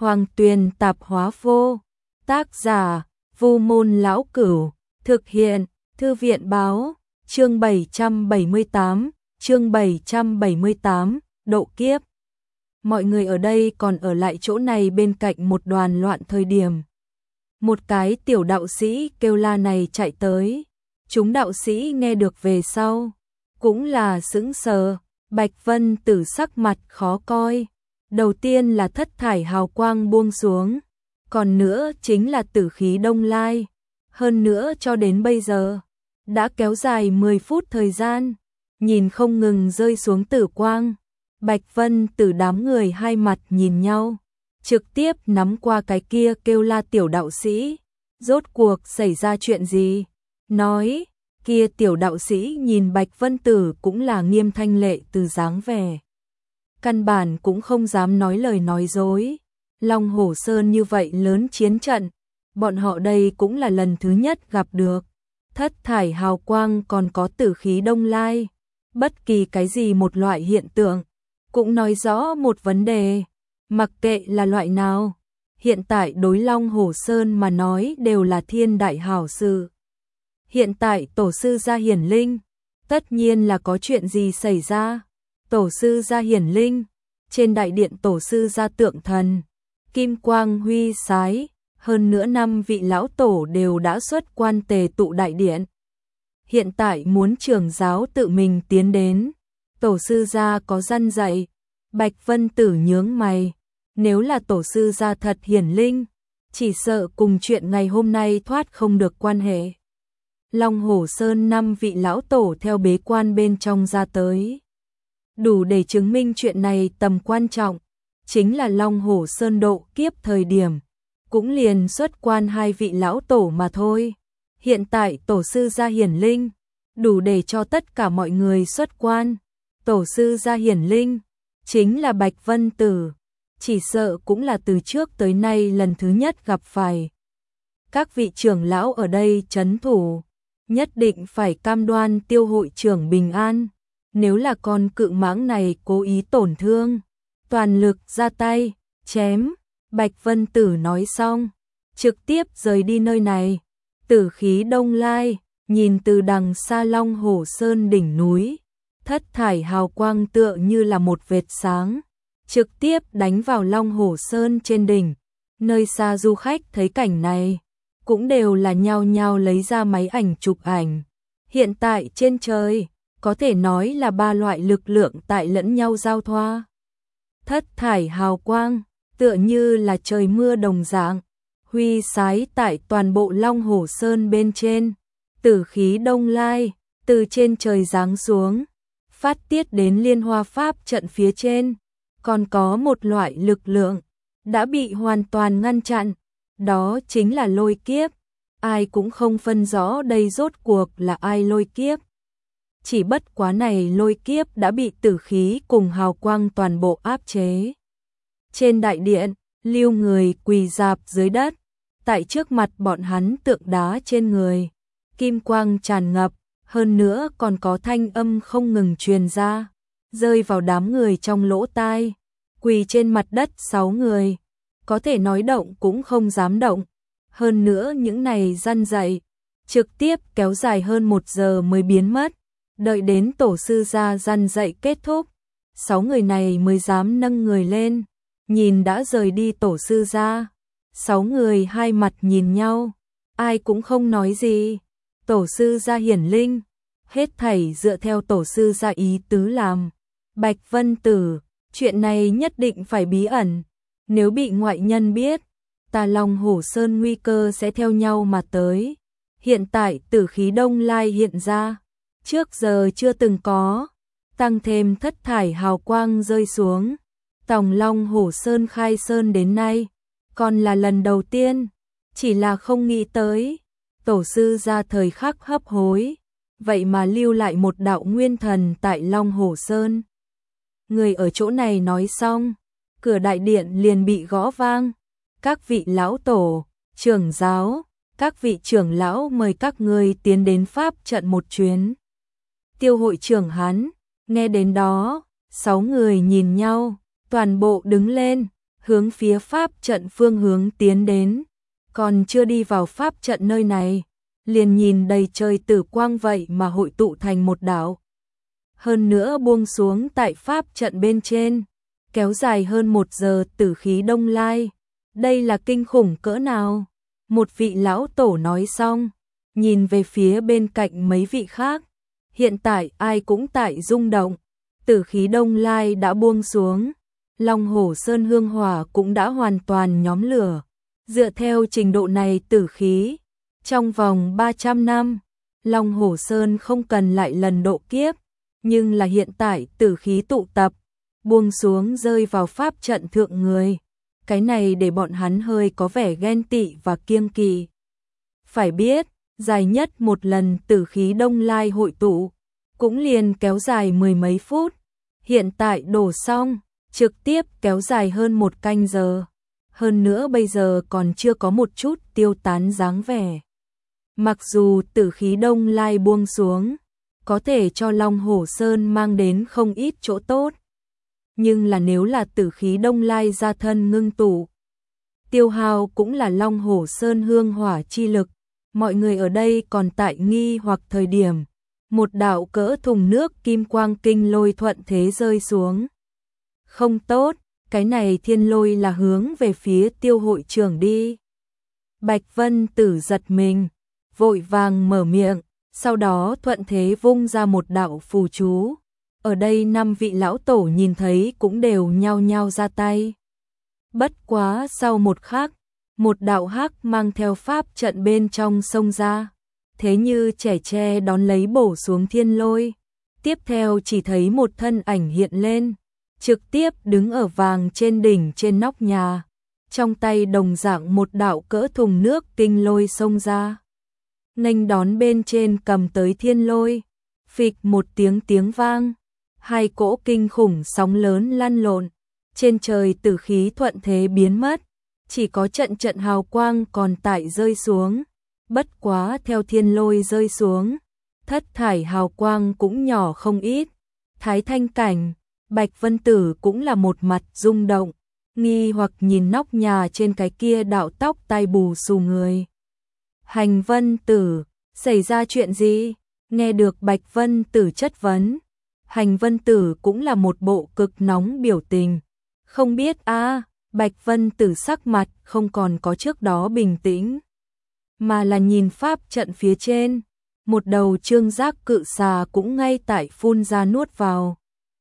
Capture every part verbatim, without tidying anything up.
Hoàng Tuyền Tạp Hóa Vô. Tác giả: Vu Môn Lão Cửu. Thực hiện: Thư viện báo. Chương bảy trăm bảy mươi tám, chương bảy trăm bảy mươi tám, độ kiếp. Mọi người ở đây còn ở lại chỗ này bên cạnh một đoàn loạn thời điểm. Một cái tiểu đạo sĩ kêu la này chạy tới. Chúng đạo sĩ nghe được về sau, cũng là sững sờ. Bạch Vân Tử sắc mặt khó coi. Đầu tiên là thất thải hào quang buông xuống, còn nữa chính là tử khí đông lai. Hơn nữa cho đến bây giờ, đã kéo dài mười phút thời gian, nhìn không ngừng rơi xuống tử quang. Bạch Vân Tử đám người hai mặt nhìn nhau, trực tiếp nắm qua cái kia kêu la tiểu đạo sĩ. Rốt cuộc xảy ra chuyện gì? Nói, kia tiểu đạo sĩ nhìn Bạch Vân Tử cũng là nghiêm thanh lệ từ dáng vẻ. Căn bản cũng không dám nói lời nói dối. Long Hổ Sơn như vậy lớn chiến trận, bọn họ đây cũng là lần thứ nhất gặp được. Thất thải hào quang còn có tử khí đông lai. Bất kỳ cái gì một loại hiện tượng, cũng nói rõ một vấn đề. Mặc kệ là loại nào, hiện tại đối Long Hổ Sơn mà nói đều là thiên đại hảo sự. Hiện tại tổ sư gia hiển linh, tất nhiên là có chuyện gì xảy ra. Tổ sư gia hiển linh, trên đại điện tổ sư gia tượng thần, kim quang huy sái, hơn nữa năm vị lão tổ đều đã xuất quan tề tụ đại điện. Hiện tại muốn trưởng giáo tự mình tiến đến, tổ sư gia có răn dạy. Bạch Vân Tử nhướng mày, nếu là tổ sư gia thật hiển linh, chỉ sợ cùng chuyện ngày hôm nay thoát không được quan hệ. Long Hổ Sơn năm vị lão tổ theo bế quan bên trong ra tới, đủ để chứng minh chuyện này tầm quan trọng. Chính là Long Hổ Sơn độ kiếp thời điểm, cũng liền xuất quan hai vị lão tổ mà thôi. Hiện tại tổ sư gia hiển linh, đủ để cho tất cả mọi người xuất quan. Tổ sư gia hiển linh, chính là Bạch Vân Tử, chỉ sợ cũng là từ trước tới nay lần thứ nhất gặp phải. Các vị trưởng lão ở đây trấn thủ, nhất định phải cam đoan tiêu hội trưởng bình an. Nếu là con cự mãng này cố ý tổn thương, toàn lực ra tay, chém. Bạch Vân Tử nói xong, trực tiếp rời đi nơi này. Tử khí đông lai, nhìn từ đằng xa Long Hổ Sơn đỉnh núi, thất thải hào quang tựa như là một vệt sáng, trực tiếp đánh vào Long Hổ Sơn trên đỉnh. Nơi xa du khách thấy cảnh này, cũng đều là nhao nhao lấy ra máy ảnh chụp ảnh. Hiện tại trên trời, có thể nói là ba loại lực lượng tại lẫn nhau giao thoa. Thất thải hào quang, tựa như là trời mưa đồng dạng, huy sái tại toàn bộ Long Hổ Sơn bên trên. Tử khí đông lai, từ trên trời giáng xuống, phát tiết đến Liên Hoa Pháp trận phía trên. Còn có một loại lực lượng, đã bị hoàn toàn ngăn chặn, đó chính là lôi kiếp. Ai cũng không phân rõ đây rốt cuộc là ai lôi kiếp. Chỉ bất quá này lôi kiếp đã bị tử khí cùng hào quang toàn bộ áp chế. Trên đại điện, lưu người quỳ rạp dưới đất, tại trước mặt bọn hắn tượng đá trên người, kim quang tràn ngập, hơn nữa còn có thanh âm không ngừng truyền ra, rơi vào đám người trong lỗ tai. Quỳ trên mặt đất sáu người, có thể nói động cũng không dám động. Hơn nữa những này răn dạy, trực tiếp kéo dài hơn một giờ mới biến mất. Đợi đến tổ sư gia răn dạy kết thúc, sáu người này mới dám nâng người lên, nhìn đã rời đi tổ sư gia. Sáu người hai mặt nhìn nhau, ai cũng không nói gì. Tổ sư gia hiển linh, hết thảy dựa theo tổ sư gia ý tứ làm. Bạch Vân Tử, chuyện này nhất định phải bí ẩn, nếu bị ngoại nhân biết, ta Long Hổ Sơn nguy cơ sẽ theo nhau mà tới. Hiện tại tử khí đông lai hiện ra, trước giờ chưa từng có, tăng thêm thất thải hào quang rơi xuống. Tòng Long Hổ Sơn khai sơn đến nay, còn là lần đầu tiên, chỉ là không nghĩ tới. Tổ sư ra thời khắc hấp hối, vậy mà lưu lại một đạo nguyên thần tại Long Hổ Sơn. Người ở chỗ này nói xong, cửa đại điện liền bị gõ vang. Các vị lão tổ, trưởng giáo, các vị trưởng lão mời các ngươi tiến đến pháp trận một chuyến. Tiêu hội trưởng hắn, nghe đến đó, sáu người nhìn nhau, toàn bộ đứng lên, hướng phía pháp trận phương hướng tiến đến. Còn chưa đi vào pháp trận nơi này, liền nhìn đầy trời tử quang vậy mà hội tụ thành một đạo. Hơn nữa buông xuống tại pháp trận bên trên, kéo dài hơn một giờ tử khí đông lai. Đây là kinh khủng cỡ nào? Một vị lão tổ nói xong, nhìn về phía bên cạnh mấy vị khác. Hiện tại ai cũng tại rung động, tử khí đông lai đã buông xuống, Long Hổ Sơn hương hỏa cũng đã hoàn toàn nhóm lửa. Dựa theo trình độ này tử khí, trong vòng ba trăm năm, Long Hổ Sơn không cần lại lần độ kiếp, nhưng là hiện tại tử khí tụ tập, buông xuống rơi vào pháp trận thượng người. Cái này để bọn hắn hơi có vẻ ghen tị và kiêng kỵ. Phải biết, dài nhất một lần tử khí đông lai hội tụ, cũng liền kéo dài mười mấy phút. Hiện tại đổ xong, trực tiếp kéo dài hơn một canh giờ. Hơn nữa bây giờ còn chưa có một chút tiêu tán dáng vẻ. Mặc dù tử khí đông lai buông xuống, có thể cho Long Hổ Sơn mang đến không ít chỗ tốt. Nhưng là nếu là tử khí đông lai ra thân ngưng tụ, tiêu hao cũng là Long Hổ Sơn hương hỏa chi lực. Mọi người ở đây còn tại nghi hoặc thời điểm, một đạo cỡ thùng nước kim quang kinh lôi thuận thế rơi xuống. Không tốt, cái này thiên lôi là hướng về phía Tiêu hội trưởng đi. Bạch Vân Tử giật mình, vội vàng mở miệng, sau đó thuận thế vung ra một đạo phù chú. Ở đây năm vị lão tổ nhìn thấy cũng đều nhao nhao ra tay. Bất quá sau một khắc, một đạo hắc mang theo pháp trận bên trong xông ra, thế như trẻ tre đón lấy bổ xuống thiên lôi. Tiếp theo chỉ thấy một thân ảnh hiện lên, trực tiếp đứng ở vàng trên đỉnh trên nóc nhà, trong tay đồng dạng một đạo cỡ thùng nước kinh lôi xông ra. Nghênh đón bên trên cầm tới thiên lôi, phịch một tiếng tiếng vang, hai cỗ kinh khủng sóng lớn lăn lộn, trên trời tử khí thuận thế biến mất, chỉ có trận trận hào quang còn tại rơi xuống. Bất quá theo thiên lôi rơi xuống, thất thải hào quang cũng nhỏ không ít. Thái Thanh Cảnh, Bạch Vân Tử cũng là một mặt rung động, nghi hoặc nhìn nóc nhà trên cái kia đạo tóc tai bù xù người. Hành Vân Tử, xảy ra chuyện gì? Nghe được Bạch Vân Tử chất vấn, Hành Vân Tử cũng là một bộ cực nóng biểu tình. Không biết a à, Bạch Vân Tử sắc mặt không còn có trước đó bình tĩnh, mà là nhìn pháp trận phía trên, một đầu trương giác cự xà cũng ngay tại phun ra nuốt vào.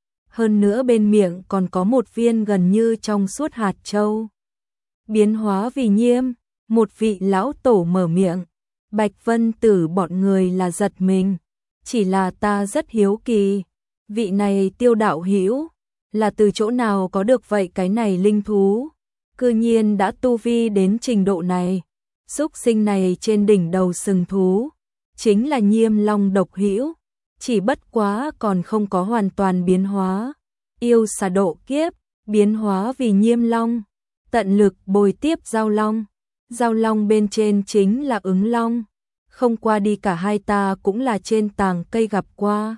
Hơn nữa bên miệng còn có một viên gần như trong suốt hạt châu. Biến hóa vì nhiêm, một vị lão tổ mở miệng. Bạch Vân Tử bọn người là giật mình, chỉ là ta rất hiếu kỳ, vị này Tiêu đạo hữu là từ chỗ nào có được vậy cái này linh thú, cư nhiên đã tu vi đến trình độ này. Súc sinh này trên đỉnh đầu sừng thú, chính là Nhiêm Long độc hữu, chỉ bất quá còn không có hoàn toàn biến hóa. Yêu xà độ kiếp, biến hóa vì Nhiêm Long, tận lực bồi tiếp Giao Long. Giao Long bên trên chính là Ứng Long, không qua đi cả hai ta cũng là trên tàng cây gặp qua.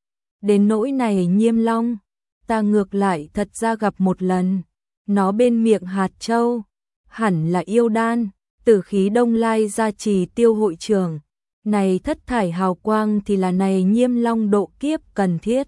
Đến nỗi này Nhiêm Long, ta ngược lại thật ra gặp một lần, nó bên miệng hạt châu, hẳn là yêu đan. Tử khí đông lai gia trì Tiêu hội trưởng, này thất thải hào quang thì là này Nhiêm Long độ kiếp cần thiết.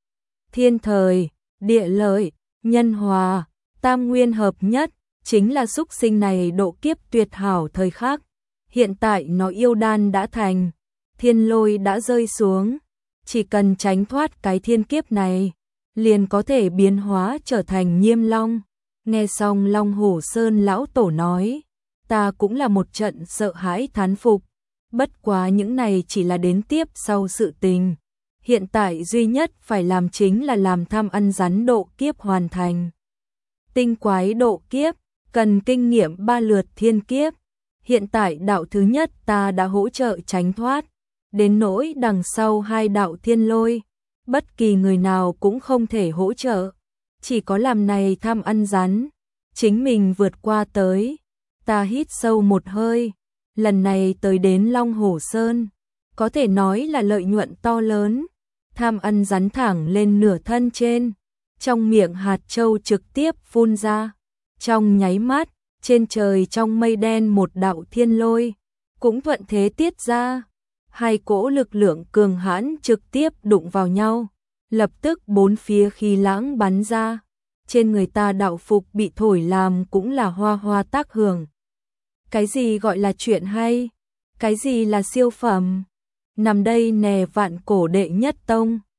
Thiên thời, địa lợi, nhân hòa, tam nguyên hợp nhất, chính là xúc sinh này độ kiếp tuyệt hảo thời khắc. Hiện tại nó yêu đan đã thành, thiên lôi đã rơi xuống, chỉ cần tránh thoát cái thiên kiếp này, liền có thể biến hóa trở thành Nhiêm Long. Nghe xong Long Hổ Sơn lão tổ nói, ta cũng là một trận sợ hãi thán phục, bất quá những này chỉ là đến tiếp sau sự tình. Hiện tại duy nhất phải làm chính là làm tham ăn rắn độ kiếp hoàn thành. Tinh quái độ kiếp, cần kinh nghiệm ba lượt thiên kiếp. Hiện tại đạo thứ nhất ta đã hỗ trợ tránh thoát, đến nỗi đằng sau hai đạo thiên lôi, bất kỳ người nào cũng không thể hỗ trợ, chỉ có làm này tham ăn rắn, chính mình vượt qua tới. Ta hít sâu một hơi, lần này tới đến Long Hổ Sơn, có thể nói là lợi nhuận to lớn. Tham ăn rắn thẳng lên nửa thân trên, trong miệng hạt châu trực tiếp phun ra, Trong nháy mắt, trên trời trong mây đen một đạo thiên lôi, cũng thuận thế tiết ra. Hai cỗ lực lượng cường hãn trực tiếp đụng vào nhau, lập tức bốn phía khí lãng bắn ra. Trên người ta đạo phục bị thổi làm cũng là hoa hoa tác hưởng. Cái gì gọi là chuyện hay? Cái gì là siêu phẩm? Nằm đây nè vạn cổ đệ nhất tông.